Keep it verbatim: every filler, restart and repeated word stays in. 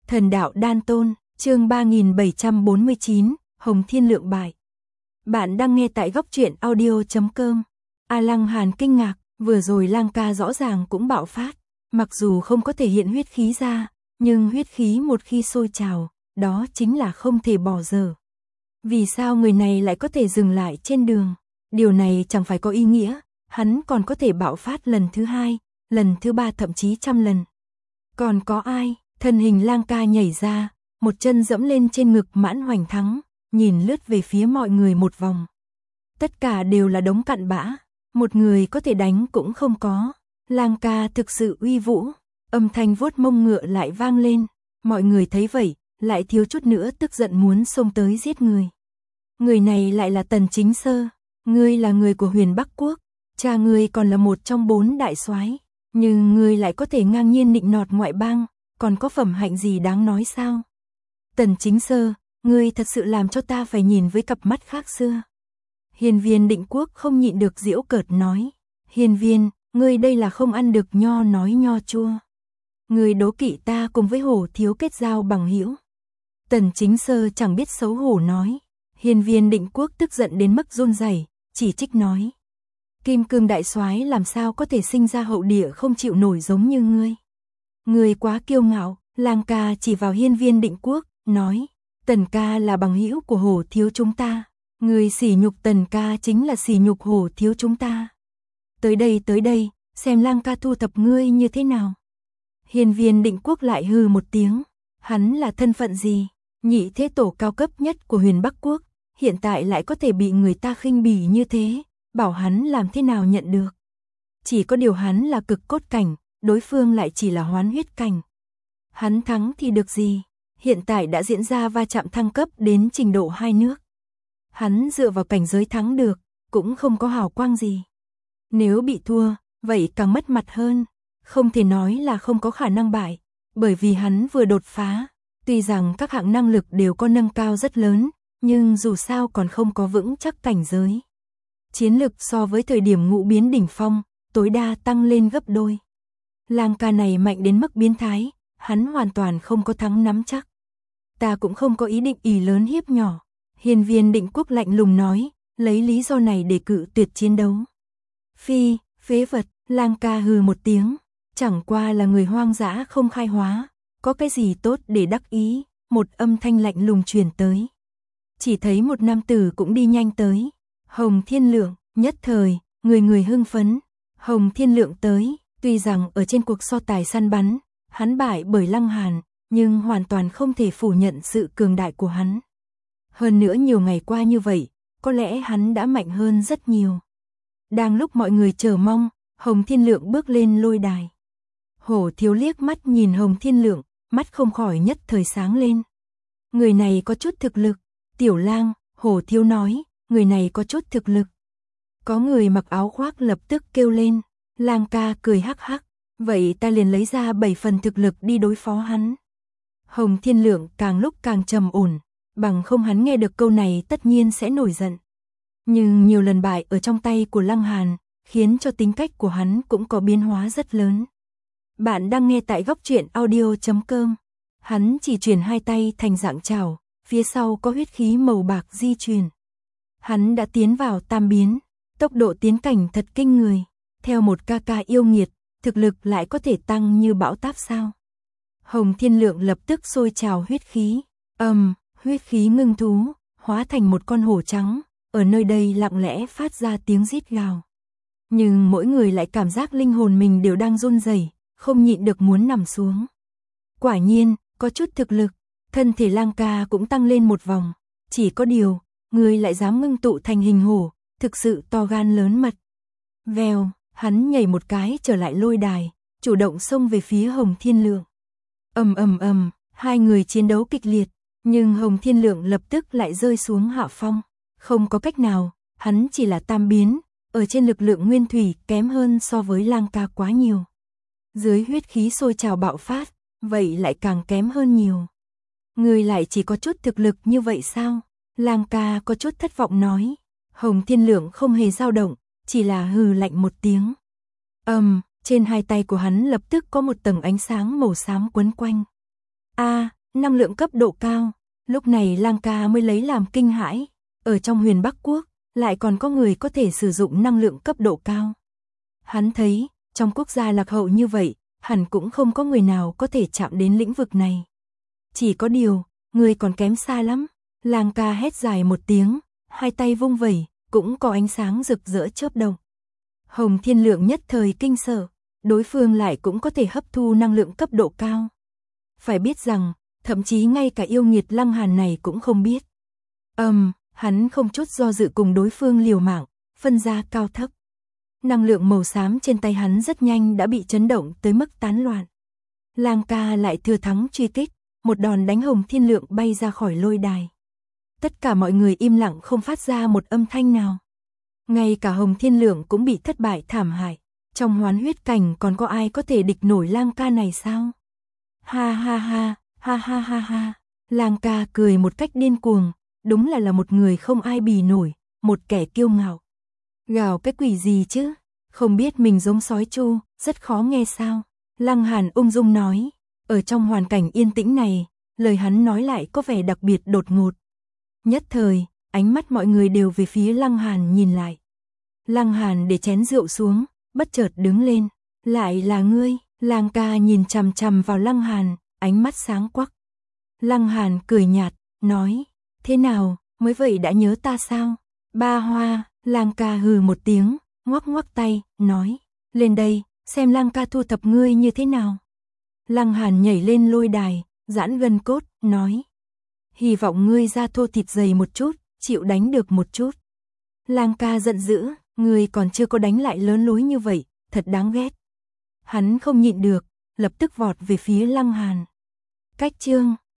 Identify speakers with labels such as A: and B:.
A: Thần đạo đan tôn, chương ba nghìn bảy trăm bốn mươi chín, Hồng Thiên Lượng bại. Bạn đang nghe tại góc truyện audio chấm com. A Lăng Hàn kinh ngạc, vừa rồi Lang ca rõ ràng cũng bạo phát, mặc dù không có thể hiện huyết khí ra, nhưng huyết khí một khi sôi trào, đó chính là không thể bỏ dở. Vì sao người này lại có thể dừng lại trên đường? Điều này chẳng phải có ý nghĩa, hắn còn có thể bạo phát lần thứ hai, lần thứ ba thậm chí trăm lần. Còn có ai? Thân hình Lang ca nhảy ra, một chân dẫm lên trên ngực Mãn Hoành Thắng, nhìn lướt về phía mọi người một vòng. Tất cả đều là đống cặn bã, một người có thể đánh cũng không có. Lang ca thực sự uy vũ, âm thanh vuốt mông ngựa lại vang lên, mọi người thấy vậy, lại thiếu chút nữa tức giận muốn xông tới giết người. Người này lại là Tần Chính Sơ, ngươi là người của Huyền Bắc Quốc, cha ngươi còn là một trong bốn đại soái, nhưng ngươi lại có thể ngang nhiên nịnh nọt ngoại bang, còn có phẩm hạnh gì đáng nói sao? Tần Chính Sơ, ngươi thật sự làm cho ta phải nhìn với cặp mắt khác xưa. Hiên Viên Định Quốc không nhịn được giễu cợt nói, Hiên Viên, ngươi đây là không ăn được nho nói nho chua. Ngươi đố kỵ ta cùng với Hổ thiếu kết giao bằng hữu. Tần Chính Sơ chẳng biết xấu hổ nói. Hiên Viên Định Quốc tức giận đến mức run rẩy, chỉ trích nói, Kim Cương đại soái làm sao có thể sinh ra hậu địa không chịu nổi giống như ngươi. Ngươi quá kiêu ngạo. Lang ca chỉ vào Hiên Viên Định Quốc, nói, Tần ca là bằng hữu của Hổ thiếu chúng ta, ngươi sỉ nhục Tần ca chính là sỉ nhục Hổ thiếu chúng ta. Tới đây tới đây, xem Lang ca thu thập ngươi như thế nào. Hiên Viên Định Quốc lại hừ một tiếng, hắn là thân phận gì? Nhị thế tổ cao cấp nhất của Huyền Bắc Quốc, hiện tại lại có thể bị người ta khinh bỉ như thế, bảo hắn làm thế nào nhận được. Chỉ có điều hắn là cực cốt cảnh, đối phương lại chỉ là hoán huyết cảnh. Hắn thắng thì được gì? Hiện tại đã diễn ra va chạm thăng cấp đến trình độ hai nước. Hắn dựa vào cảnh giới thắng được, cũng không có hào quang gì. Nếu bị thua, vậy càng mất mặt hơn. Không thể nói là không có khả năng bại, bởi vì hắn vừa đột phá. Tuy rằng các hạng năng lực đều có nâng cao rất lớn, nhưng dù sao còn không có vững chắc cảnh giới. Chiến lực so với thời điểm ngũ biến đỉnh phong, tối đa tăng lên gấp đôi. Lang ca này mạnh đến mức biến thái, hắn hoàn toàn không có thắng nắm chắc. Ta cũng không có ý định ỷ lớn hiếp nhỏ. Hiên Viên Định Quốc lạnh lùng nói, lấy lý do này để cự tuyệt chiến đấu. Phi, phế vật, Lang ca hừ một tiếng, chẳng qua là người hoang dã không khai hóa, có cái gì tốt để đắc ý, một âm thanh lạnh lùng truyền tới. Chỉ thấy một nam tử cũng đi nhanh tới, Hồng Thiên Lượng, nhất thời, người người hưng phấn. Hồng Thiên Lượng tới, tuy rằng ở trên cuộc so tài săn bắn, hắn bại bởi Lăng Hàn, nhưng hoàn toàn không thể phủ nhận sự cường đại của hắn. Hơn nữa nhiều ngày qua như vậy, có lẽ hắn đã mạnh hơn rất nhiều. Đang lúc mọi người chờ mong, Hồng Thiên Lượng bước lên lôi đài. Hổ thiếu liếc mắt nhìn Hồng Thiên Lượng, mắt không khỏi nhất thời sáng lên. Người này có chút thực lực. Tiểu Lang, Hổ thiếu nói, người này có chút thực lực. Có người mặc áo khoác lập tức kêu lên. Lang ca cười hắc hắc, vậy ta liền lấy ra bảy phần thực lực đi đối phó hắn. Hồng Thiên Lượng càng lúc càng trầm ổn, bằng không hắn nghe được câu này tất nhiên sẽ nổi giận. Nhưng nhiều lần bại ở trong tay của Lăng Hàn, khiến cho tính cách của hắn cũng có biến hóa rất lớn. Bạn đang nghe tại góc truyện audio chấm com. Hắn chỉ chuyển hai tay thành dạng chảo, phía sau có huyết khí màu bạc di chuyển. Hắn đã tiến vào tam biến, tốc độ tiến cảnh thật kinh người. Theo một ca ca yêu nghiệt, thực lực lại có thể tăng như bão táp sao? Hồng Thiên Lượng lập tức sôi trào huyết khí, ầm, um, huyết khí ngưng thú, hóa thành một con hổ trắng, ở nơi đây lặng lẽ phát ra tiếng rít gào. Nhưng mỗi người lại cảm giác linh hồn mình đều đang run rẩy, không nhịn được muốn nằm xuống. Quả nhiên, có chút thực lực, thân thể Lang ca cũng tăng lên một vòng, chỉ có điều, người lại dám ngưng tụ thành hình hổ, thực sự to gan lớn mật. Vèo, hắn nhảy một cái trở lại lôi đài, chủ động xông về phía Hồng Thiên Lượng. Ầm ầm ầm, hai người chiến đấu kịch liệt, nhưng Hồng Thiên Lượng lập tức lại rơi xuống hạ phong. Không có cách nào, hắn chỉ là tam biến, ở trên lực lượng nguyên thủy kém hơn so với Lang ca quá nhiều. Dưới huyết khí sôi trào bạo phát, vậy lại càng kém hơn nhiều. Người lại chỉ có chút thực lực như vậy sao? Lang ca có chút thất vọng nói. Hồng Thiên Lượng không hề dao động, chỉ là hừ lạnh một tiếng. Ầm, um, trên hai tay của hắn lập tức có một tầng ánh sáng màu xám quấn quanh. A, năng lượng cấp độ cao. Lúc này Lang ca mới lấy làm kinh hãi, ở trong Huyền Bắc Quốc, lại còn có người có thể sử dụng năng lượng cấp độ cao. Hắn thấy, trong quốc gia lạc hậu như vậy, hẳn cũng không có người nào có thể chạm đến lĩnh vực này. Chỉ có điều, người còn kém xa lắm. Lang ca hét dài một tiếng, hai tay vung vẩy, cũng có ánh sáng rực rỡ chớp động. Hồng Thiên Lượng nhất thời kinh sợ, đối phương lại cũng có thể hấp thu năng lượng cấp độ cao. Phải biết rằng, thậm chí ngay cả yêu nghiệt Lăng Hàn này cũng không biết. Ầm, um, hắn không chút do dự cùng đối phương liều mạng, phân ra cao thấp. Năng lượng màu xám trên tay hắn rất nhanh đã bị chấn động tới mức tán loạn. Lang ca lại thừa thắng truy kích, một đòn đánh Hồng Thiên Lượng bay ra khỏi lôi đài. Tất cả mọi người im lặng không phát ra một âm thanh nào. Ngay cả Hồng Thiên Lượng cũng bị thất bại thảm hại. Trong hoán huyết cảnh còn có ai có thể địch nổi Lang ca này sao? Ha ha ha, ha ha ha ha. Lang ca cười một cách điên cuồng, đúng là là một người không ai bì nổi, một kẻ kiêu ngạo. Gào cái quỷ gì chứ? Không biết mình giống sói chu, rất khó nghe sao? Lăng Hàn ung dung nói, ở trong hoàn cảnh yên tĩnh này, lời hắn nói lại có vẻ đặc biệt đột ngột. Nhất thời, ánh mắt mọi người đều về phía Lăng Hàn nhìn lại. Lăng Hàn để chén rượu xuống, bất chợt đứng lên, lại là ngươi. Lang ca nhìn chằm chằm vào Lăng Hàn, ánh mắt sáng quắc. Lăng Hàn cười nhạt, nói, thế nào, mới vậy đã nhớ ta sao? Ba Hoa, Lang ca hừ một tiếng, ngoắc ngoắc tay, nói, lên đây, xem Lang ca thu thập ngươi như thế nào. Lăng Hàn nhảy lên lôi đài, giãn gân cốt, nói, hy vọng ngươi ra thô thịt dày một chút, chịu đánh được một chút. Lang ca giận dữ, ngươi còn chưa có đánh lại lớn lối như vậy, thật đáng ghét. Hắn không nhịn được, lập tức vọt về phía Lăng Hàn. Cách chương